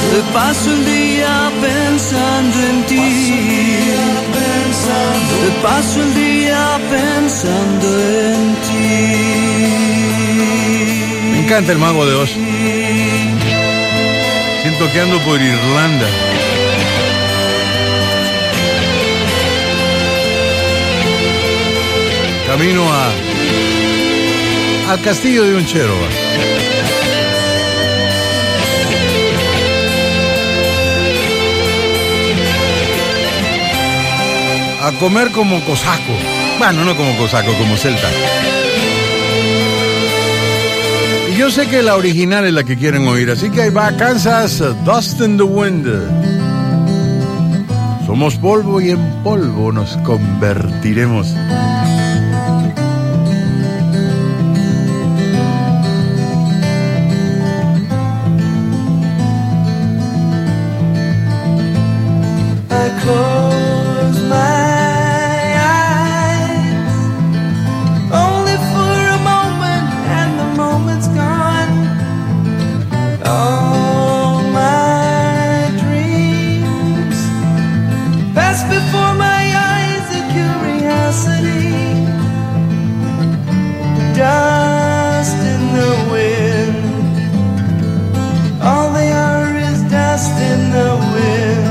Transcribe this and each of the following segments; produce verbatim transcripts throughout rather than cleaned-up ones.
Te paso el día pensando en ti. Te paso el día pensando en ti. Me encanta el Mago de Oz. Siento que ando por Irlanda. Camino a al castillo de Unchero. A comer como cosaco. Bueno, no como cosaco, como celta. Y yo sé que la original es la que quieren oír, así que ahí va Kansas, Dust in the Wind. Somos polvo y en polvo nos convertiremos. Close my eyes, only for a moment, and the moment's gone. All my dreams pass before my eyes, a curiosity. Dust in the wind, all they are is dust in the wind.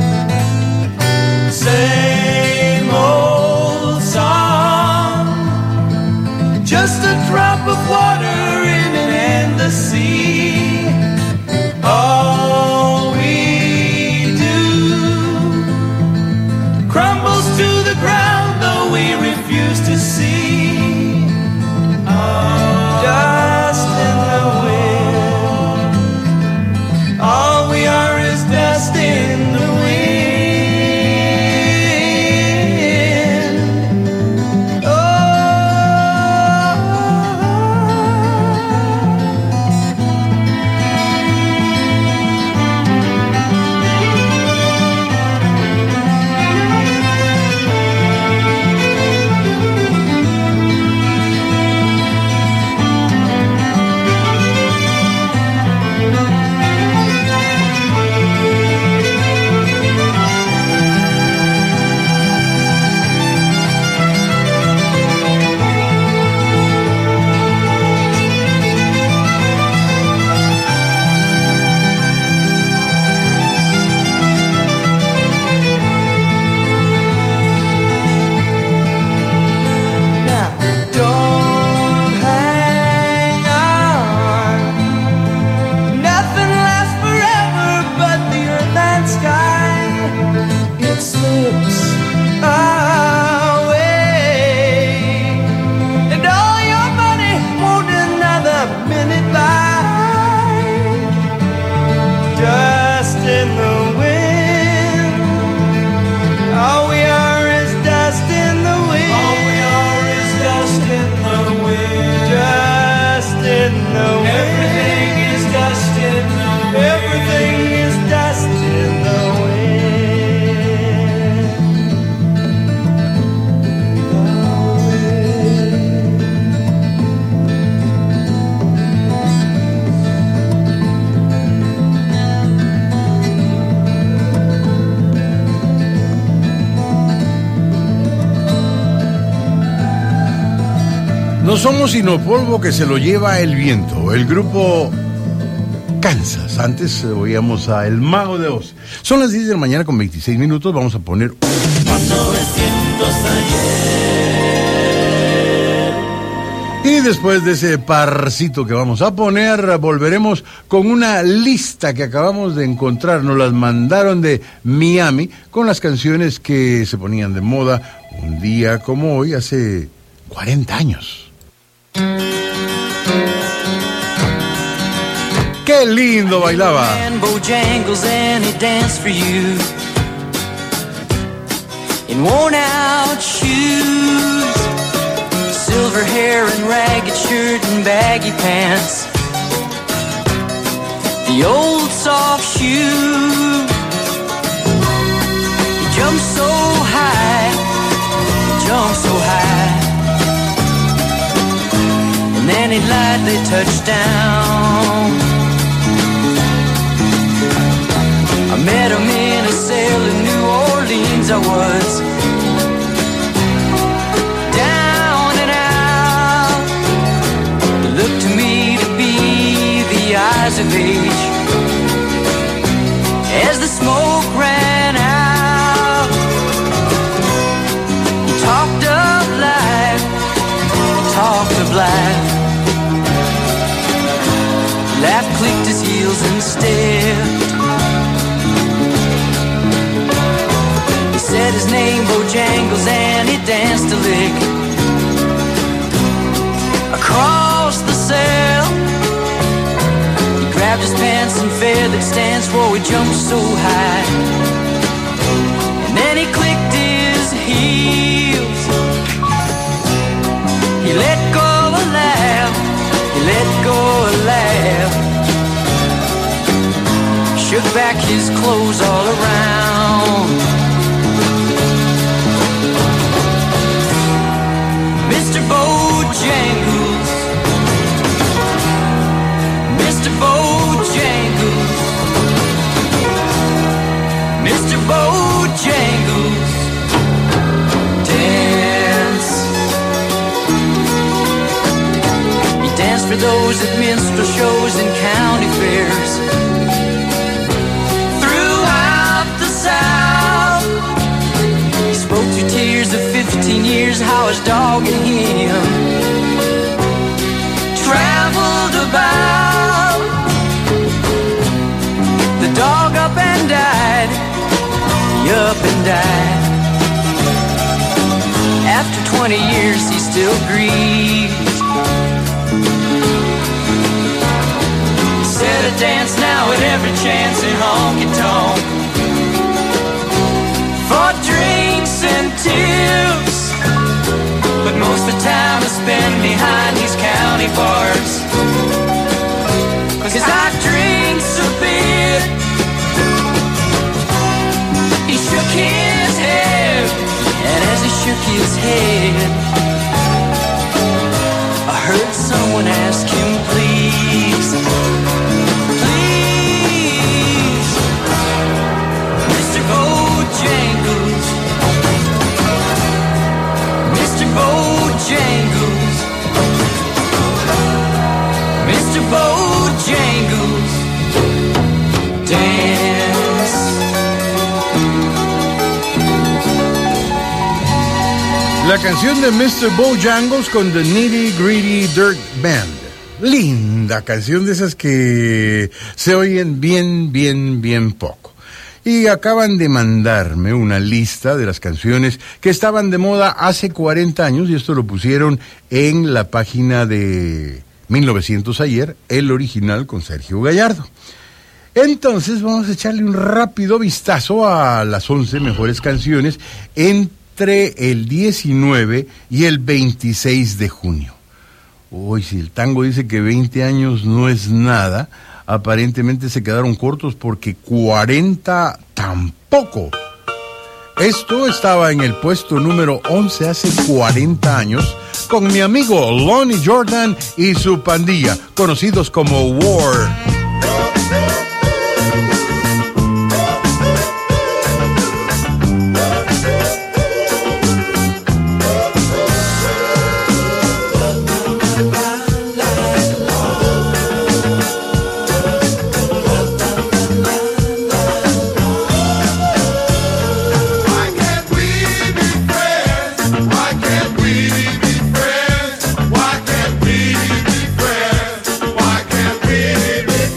Same old song, just a drop of water in an endless sea. All we do crumbles to the ground, though we refuse to see. Oh, dust in the wind, all we are is dust in the wind. No somos sino polvo que se lo lleva el viento. El grupo Kansas. Antes eh, oíamos a El Mago de Oz. Son las diez de la mañana con veintiséis minutos. Vamos a poner novecientos ayer. Y después de ese parcito que vamos a poner, volveremos con una lista que acabamos de encontrar. Nos las mandaron de Miami con las canciones que se ponían de moda un día como hoy, hace cuarenta años. ¡Qué lindo bailaba! Bojangles and he danced for you in worn out shoes, silver hair and ragged shirt and baggy pants, the old soft shoe. He jumped so high, jumped so high, and then he lightly touched down. I was. Down and out, it looked to me to be the eyes of age. As the smoke ran out, he talked of life, talked of life. Laugh clicked his heels and stepped. He said his name, Bojangles, and he danced a lick across the cell. He grabbed his pants and feathered stance, whoa, he jumped so high. And then he clicked his heels. He let go a laugh, he let go a laugh. Shook back his clothes all around. Mister Bojangles, Mister Bojangles, Mister Bojangles, dance. He danced for those at minstrel shows and county fairs. He spoke through tears of fifteen years, how his dog and him traveled about. The dog up and died, he up and died. After twenty years he still grieves. Said I dance now at every chance in honky-tonk, for drinks and tips, but most of the time I spend behind these county bars, 'cause I drinks a bit. He shook his head, and as he shook his head, I heard someone ask him, please, please, Mister Bojangles, Mister Bojangles, Mister Bojangles, dance. La canción de mister Bojangles con The Nitty Gritty Dirt Band. Linda canción, de esas que se oyen bien, bien, bien poco. Y acaban de mandarme una lista de las canciones que estaban de moda hace cuarenta años, y esto lo pusieron en la página de mil novecientos ayer, el original con Sergio Gallardo. Entonces vamos a echarle un rápido vistazo a las once mejores canciones entre el diecinueve y el veintiséis de junio. Uy, si el tango dice que veinte años no es nada, aparentemente se quedaron cortos porque cuarenta tampoco. Esto estaba en el puesto número once hace cuarenta años con mi amigo Lonnie Jordan y su pandilla, conocidos como War. Why can't we be friends? Why can't we be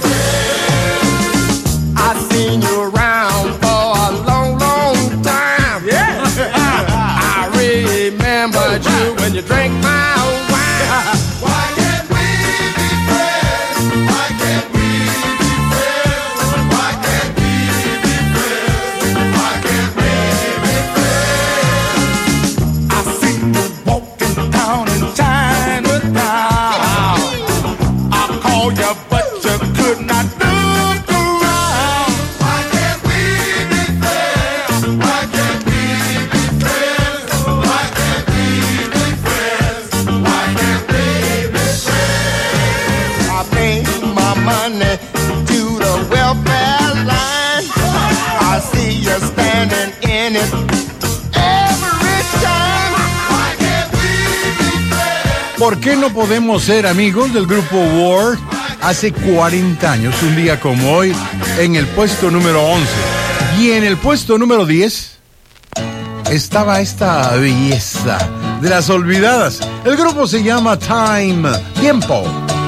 ¿Por qué no podemos ser amigos? Del grupo War. Hace cuarenta años, un día como hoy, en el puesto número once. Y en el puesto número diez estaba esta belleza de las olvidadas. El grupo se llama Time, Tiempo.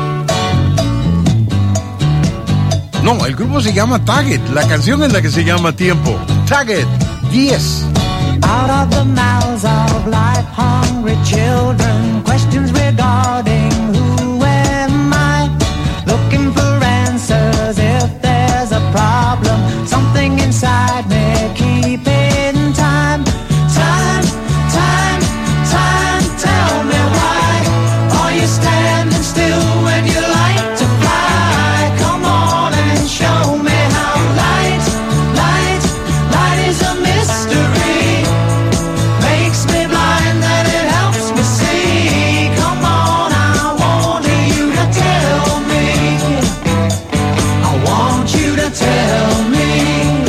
No, el grupo se llama Target. La canción es la que se llama Tiempo. Target, diez. Out of the mouths of life-hungry children, questions regarding who am I? Looking for answers if there's a problem. Something inside me keeping time. Time, time, time, tell me why are you standing still when you like to fly? Come on and show me how light, light, light is a mystery. Makes me blind and it helps me see. Come on, I want you to tell me. I want you to tell me.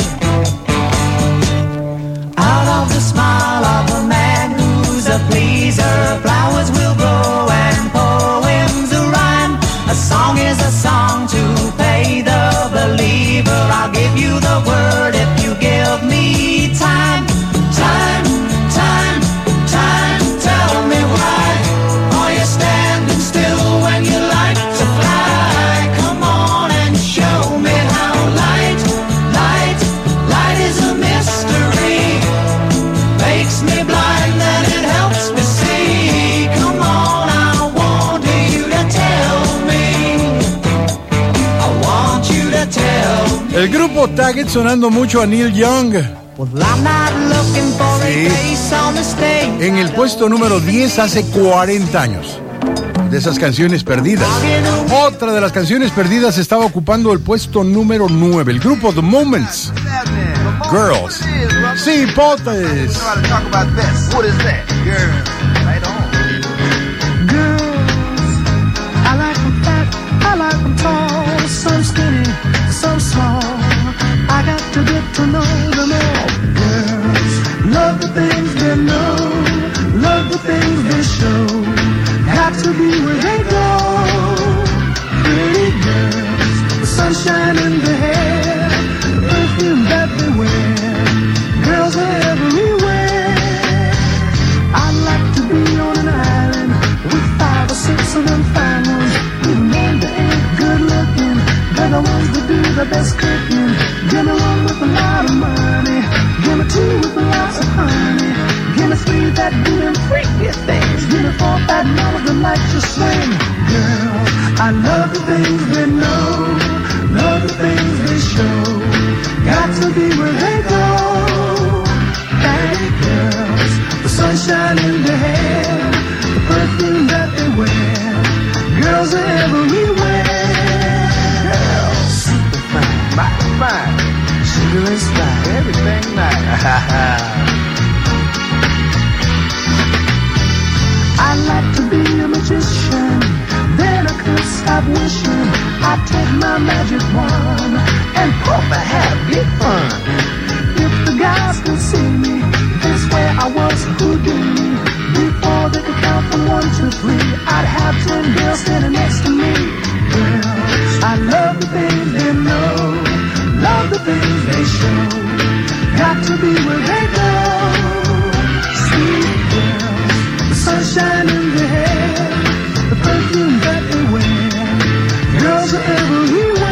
Out of the smile of a man who's a pleaser, flowers will grow and poems will rhyme. A song is a song to pay the believer. I'll give you the word if you give me time. Time, time, time, tell me why are you standing still when you like to fly? Come on and show me how light, light, light is a mystery. Makes me blind and it helps me see. Come on, I want you to tell me. I want you to tell me. El grupo Target sonando mucho a Neil Young. Well, I'm not looking for Sí. a face on the stage. En el puesto número diez hace cuarenta años. De esas canciones perdidas. Otra de las canciones perdidas estaba ocupando el puesto número nueve. El grupo The Moments. Girls. Sí, potes. I like them fat, I like them tall, some skinny, some small. I got to get to know them all. Girls, love the things they know, love the things they show. Got to be where they go. Pretty girls, the sunshine in their hair, the perfume that they wear. Girls are everywhere. I'd like to be on an island with five or six of them fine ones. Even though they ain't good looking, they're the ones that do the best cooking. Give me one with a lot of money, give me two with lots of honey, give me three that do them freaky things, give me four fat mamas that like to swing. Girl, I love the things they know, love the things they show. Got to be where they go. Bad girls, the sunshine in their hair, the perfume that they wear. Girls are everywhere. Girls, super fine, mighty fine, sugar and spice, everything nice. I like to be a magician, then I could stop wishing I'd take my magic wand and puff a have big fun. If the guys could see me, they swear I was Houdini. Before they could count from one to three, I'd have ten girls standing next to me. Girls, I love the things they know, love the things they show. Got to be where they go. Sweet girls, the sunshine in their hair, the perfume that they wear. Girls are everywhere.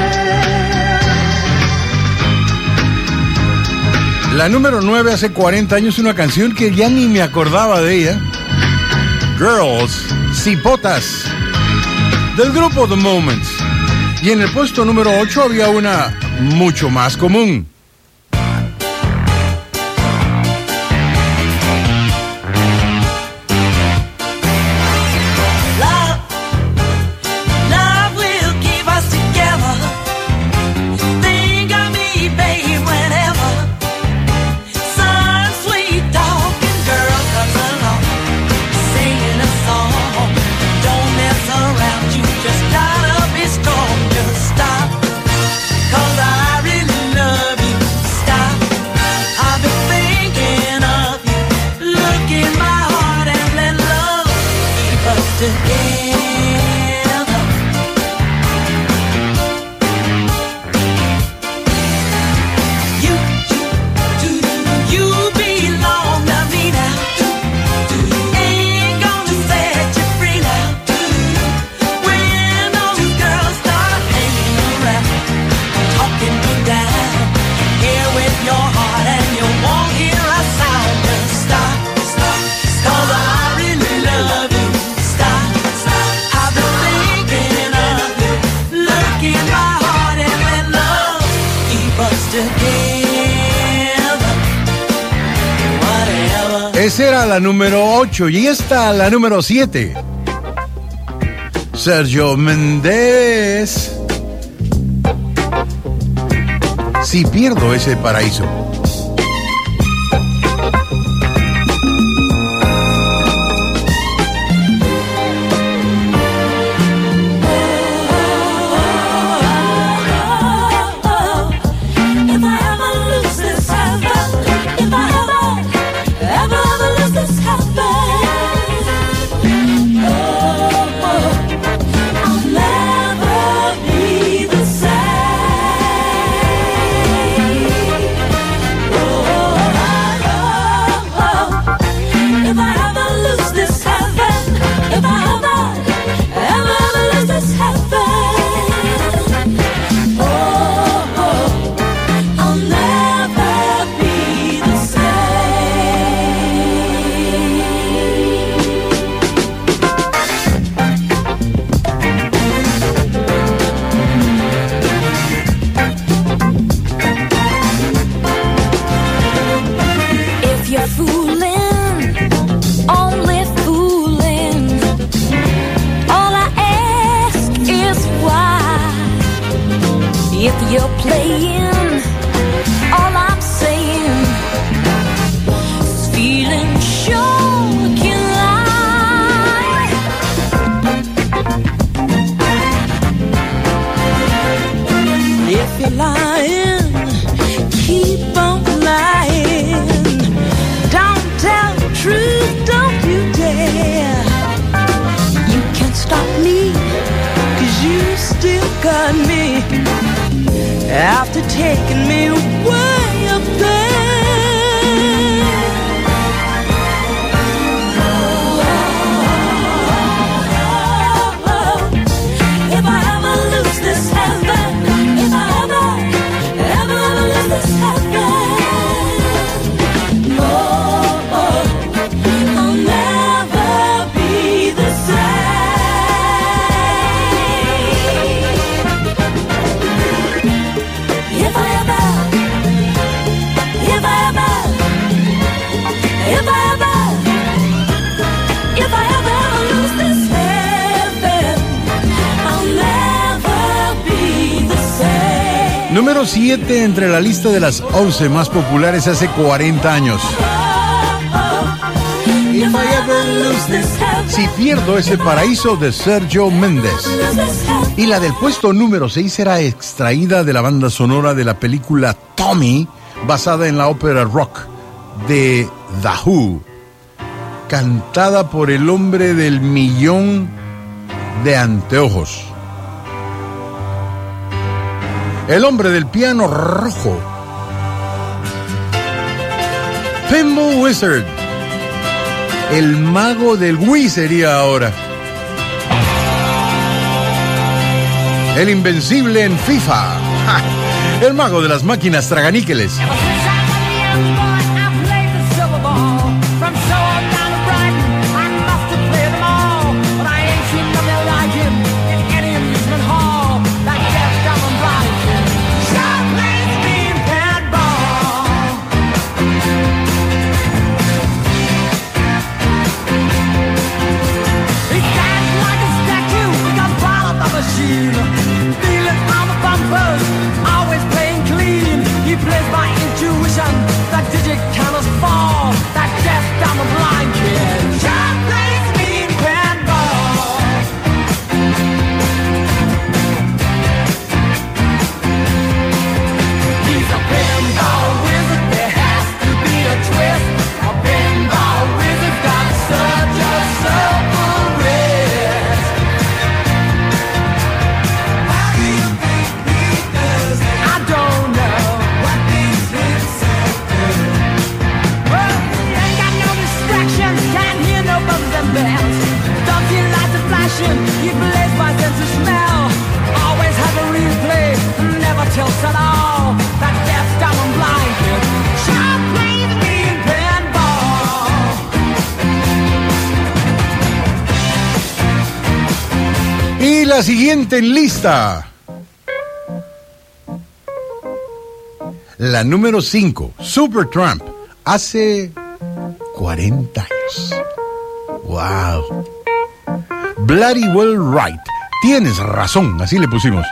La número nueve hace cuarenta años, una canción que ya ni me acordaba de ella. Girls, Cipotas, del grupo The Moments. Y en el puesto número ocho había una mucho más común. Just gotta be strong, just stop. 'Cause I really love you. Esa era la número ocho y esta la número siete. Sergio Méndez. Si pierdo ese paraíso. After taking me way up there, if I ever lose this heaven, if I ever, ever, ever lose this heaven, oh, oh, I'll never be the same. Número siete entre la lista de las once más populares hace cuarenta años. Si pierdo ese paraíso, de Sergio Méndez. Y la del puesto número seis era extraída de la banda sonora de la película Tommy, basada en la ópera rock de The Who, cantada por el hombre del millón de anteojos, el hombre del piano rojo, Pinball Wizard, el mago del Wii sería ahora, el invencible en FIFA, ¡ja! El mago de las máquinas traganíqueles. La siguiente en lista. La número cinco, Supertramp, hace cuarenta años. Wow. Bloody Well Right. Tienes razón, así le pusimos.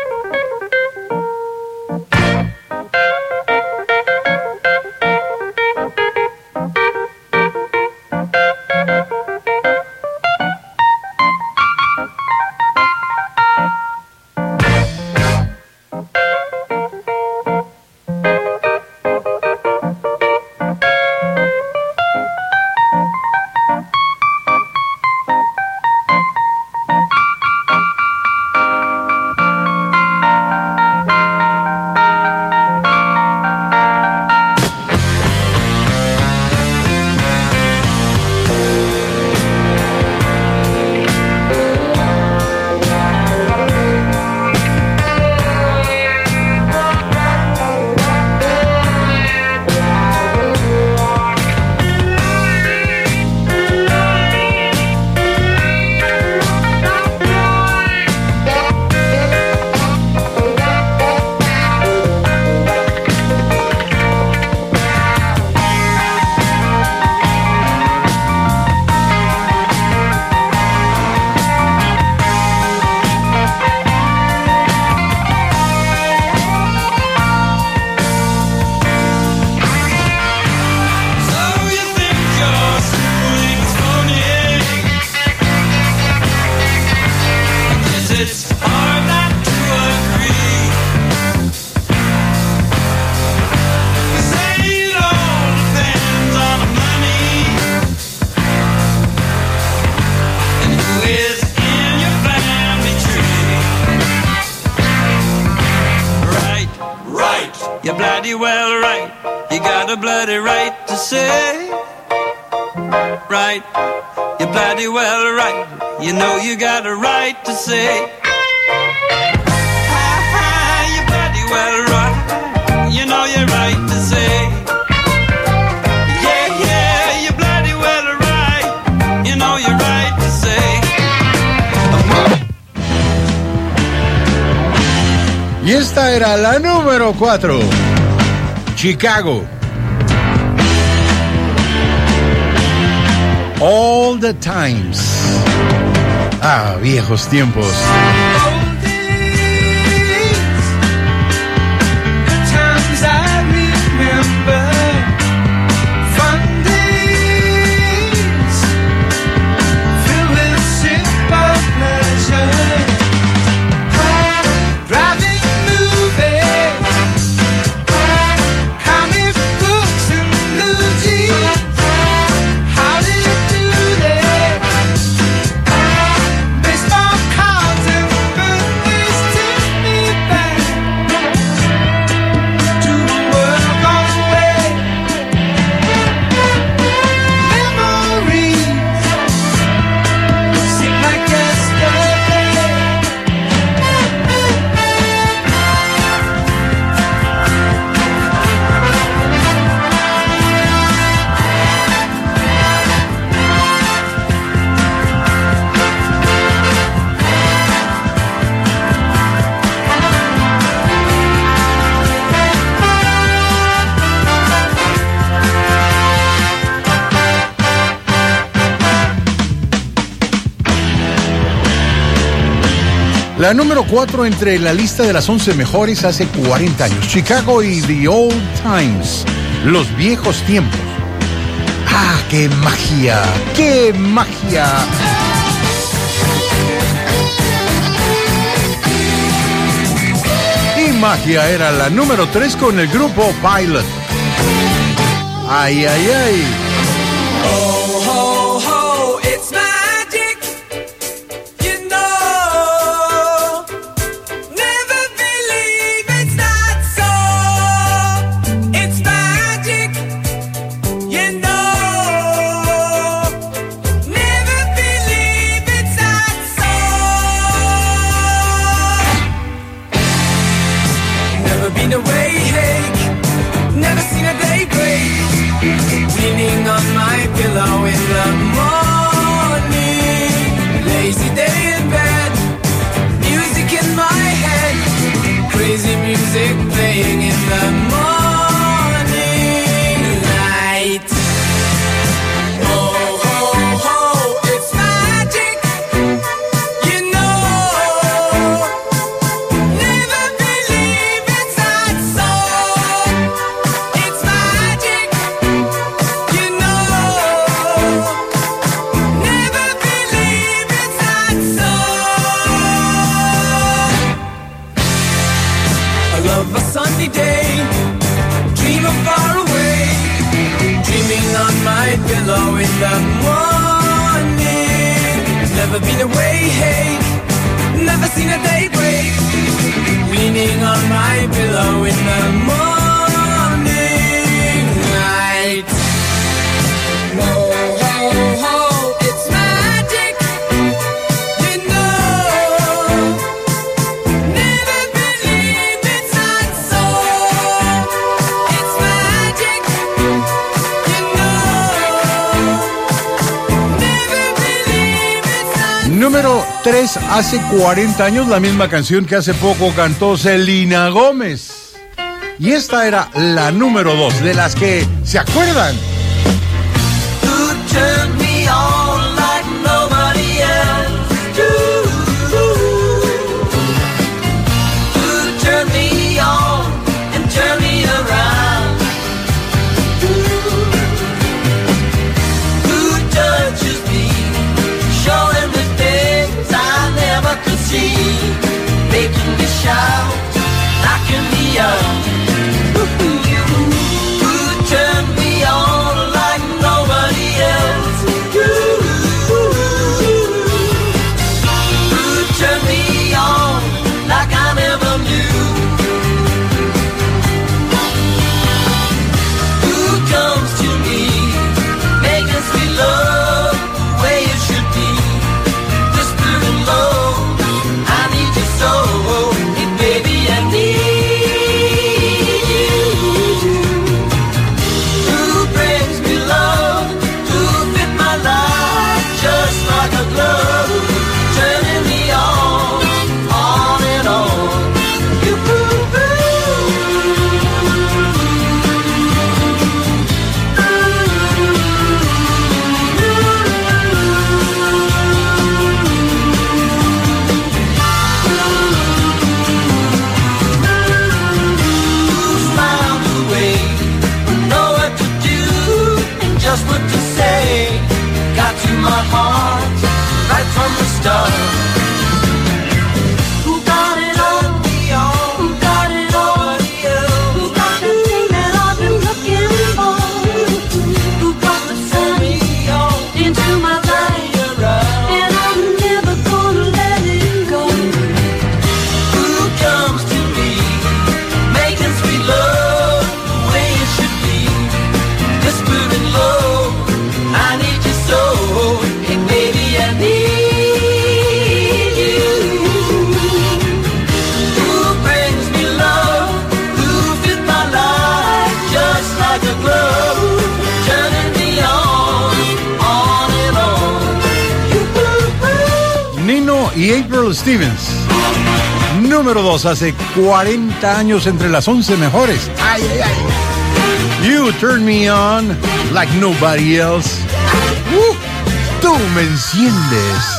Y esta era la número cuatro, Chicago. All the Times. Ah, viejos tiempos. La número cuatro entre la lista de las once mejores hace cuarenta años. Chicago y The Old Times. Los viejos tiempos. ¡Ah, qué magia! ¡Qué magia! Y magia era la número tres con el grupo Pilot. ¡Ay, ay, ay! Oh, ho, ho, it's magic, you know. Never believe it's not so. It's magic, you know. Never believe it's not so. Never been awake, never seen a day break. We need the morning. Never been away, hey, never seen a day break. Leaning on my pillow in the morning light. Whoa, ho, ho, it's magic, you know. Never believe it's not so. It's magic, you know. Never believe it's not. Número tres, hace cuarenta años, la misma canción que hace poco cantó Selena Gómez. Y esta era la número dos, de las que se acuerdan. Who turned me on like nobody else do? Who turned me on and turned me around? Who touches me, showing me things I never could see, making me shout, knocking me out. Who turned me on like nobody else? Who turned me on like I never knew? Who comes to me, making sweet love the way it should be, whispering low, I need you so, hey baby I need you. Who brings me love, who fit my life just like a glove, turning me on, on and on. You who's found a way, know what to do and just what to say, got to my heart right from the start. Who got it all? Who got it all? Who got the thing that I've been looking for? Who got the sun into my life, and I'm never gonna let it go? Who comes to me, making sweet love the way it should be, whispering low, I need you so, hey baby I need you. Who brings me love, who fit my life just like a glove, turning me on, on and on. Nino y April Stevens. Número dos, hace cuarenta años, entre las once mejores. Ay, ay, ay. You turn me on like nobody else. Uh, tú me enciendes.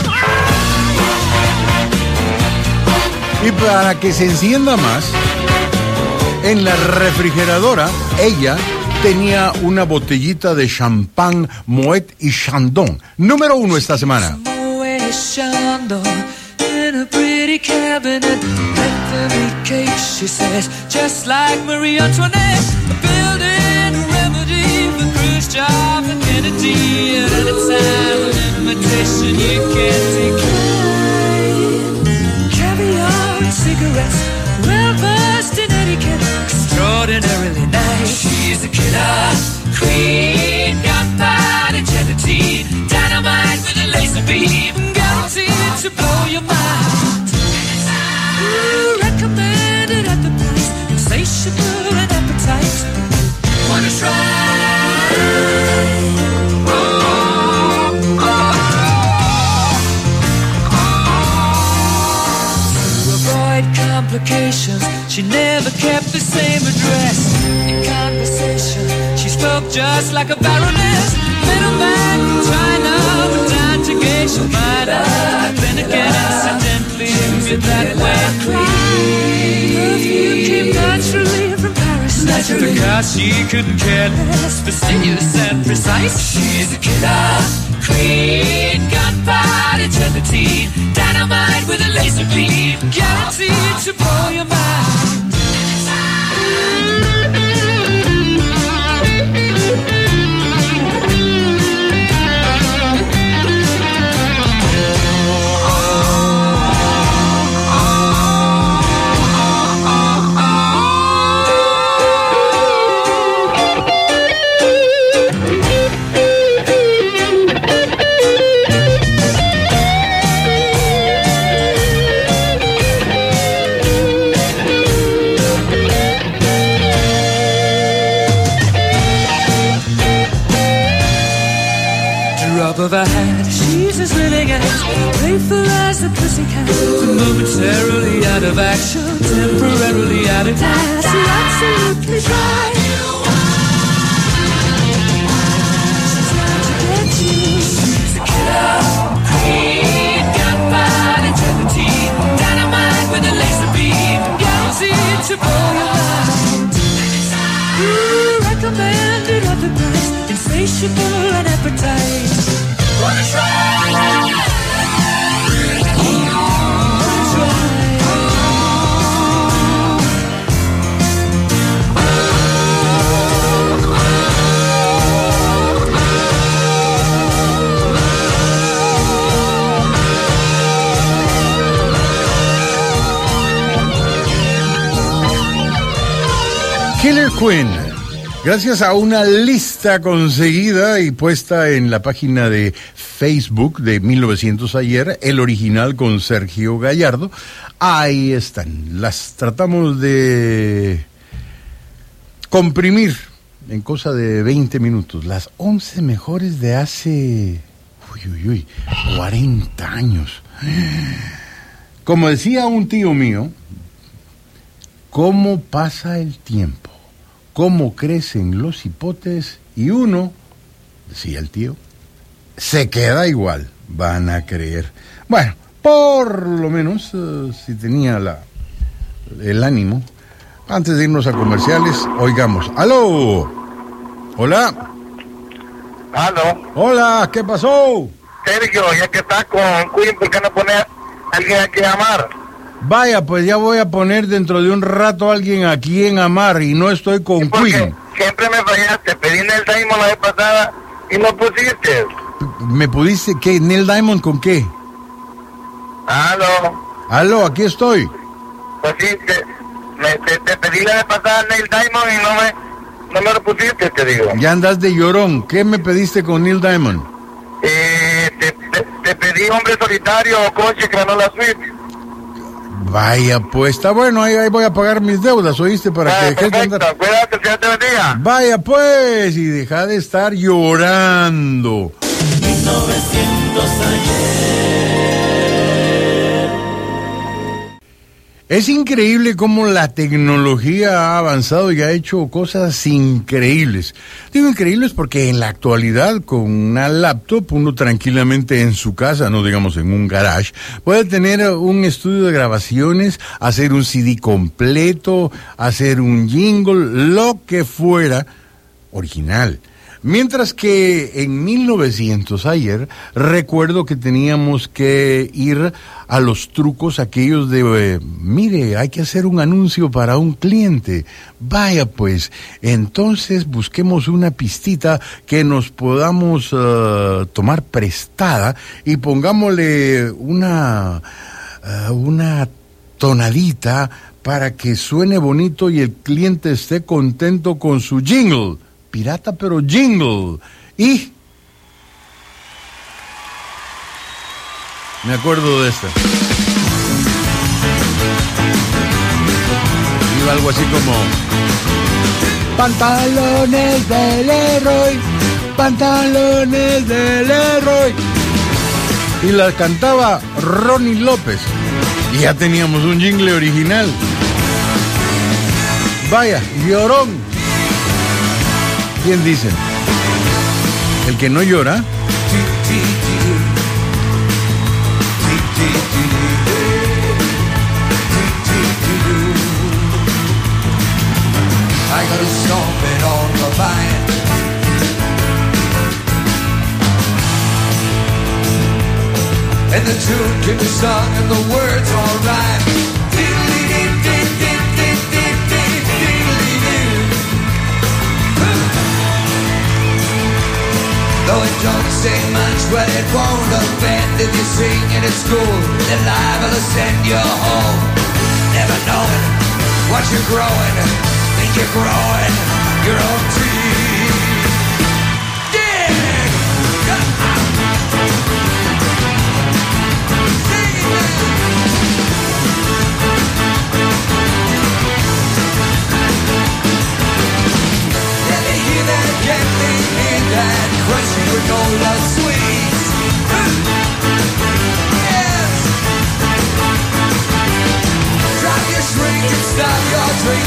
Y para que se encienda más, en la refrigeradora, ella tenía una botellita de champán Moet y Chandon. Número uno esta semana. Moet Chandon in a pretty cabinet, Bethany cake, she says, just like Marie Antoinette, building a remedy for Khrushchev and Kennedy, at any time an invitation you can decline. Caviar and cigarettes, well versed in etiquette, extraordinarily nice. She's a killer queen, gunpowder gelatine, dynamite with a laser beam, guaranteed to blow your mind. Ooh, recommended at the price, insatiable and appetite. Wanna try? Oh, oh, oh. To avoid complications, she never kept the same address. In conversation, she spoke just like a baroness. Middleman from China, but down to Geisha Minor. Then again, incidentally, with that way. Perfume came naturally from Paris, naturally, because she couldn't care less, fastidious and precise. She's a killer queen, gunpowder gelatine, dynamite with a laser beam, guaranteed to blow your mind. drop of a hat. She's as willing as playful as a pussycat. Momentarily out of action, temporarily out of class. You're absolutely right. She's out to get you. She's a killer queen, gunfight integrity, dynamite with a laser beam, guaranteed to blow your mind. Ooh, recommended at the price, insatiable and appetite. Wanna try? Wanna try? Killer Queen, gracias a una lista conseguida y puesta en la página de Facebook de mil novecientos ayer, el original con Sergio Gallardo, ahí están. Las tratamos de comprimir en cosa de veinte minutos, las once mejores de hace, uy, uy, uy, cuarenta años. Como decía un tío mío, cómo pasa el tiempo, cómo crecen los hipotes y uno, decía el tío, se queda igual, van a creer. Bueno, por lo menos, uh, si tenía la, el ánimo, antes de irnos a comerciales, oigamos. ¡Aló! ¿Hola? ¿Aló? Hola, ¿qué pasó? Sergio, ya que estás con Queen, ¿por qué no pones a alguien a quien amar? Vaya, pues ya voy a poner dentro de un rato a alguien a quien amar y no estoy con Porque Queen. siempre me fallaste, pedí Neil Diamond la vez pasada y no pusiste. ¿Me pudiste qué? ¿Neil Diamond con qué? ¿Aló? Aló, aquí estoy. Pues sí, te, me, te, te pedí la vez pasada Neil Diamond y no me, no me lo pusiste, te digo. Ya andas de llorón. ¿Qué me pediste con Neil Diamond? Eh, te, te, te pedí Hombre Solitario o Coche Granola Suite. Vaya, pues está bueno, ahí, ahí voy a pagar mis deudas, ¿oíste? Para Ah, que dejes de perfecto, andar. cuídate, Dios te bendiga. Vaya, pues, y deja de estar llorando. mil novecientos ayer. Es increíble cómo la tecnología ha avanzado y ha hecho cosas increíbles. Digo increíbles porque en la actualidad con una laptop uno tranquilamente en su casa, no digamos en un garage, puede tener un estudio de grabaciones, hacer un C D completo, hacer un jingle, lo que fuera original. Mientras que en mil novecientos ayer, recuerdo que teníamos que ir a los trucos aquellos de, eh, mire, hay que hacer un anuncio para un cliente. Vaya pues, entonces busquemos una pistita que nos podamos uh, tomar prestada y pongámosle una, uh, una tonadita para que suene bonito y el cliente esté contento con su jingle. Pirata pero jingle. Y me acuerdo de esta. Iba algo así como pantalones de Leroy, pantalones de Leroy. Y la cantaba Ronnie López. Y ya teníamos un jingle original. Vaya, llorón. ¿Quién dicen? El que no llora. I got a stomping on the vine. And the tune can be sung and the words all rhyme. Though it don't say much, well it won't offend if you sing it at school. Then liable to send you home. Never knowing what you're growing, think you're growing your own teeth. Yeah! Sing it! Let me hear that, get me in that crunchy granola sweet.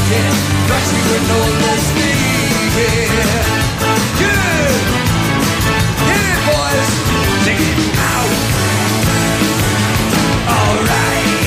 yeah, but you were no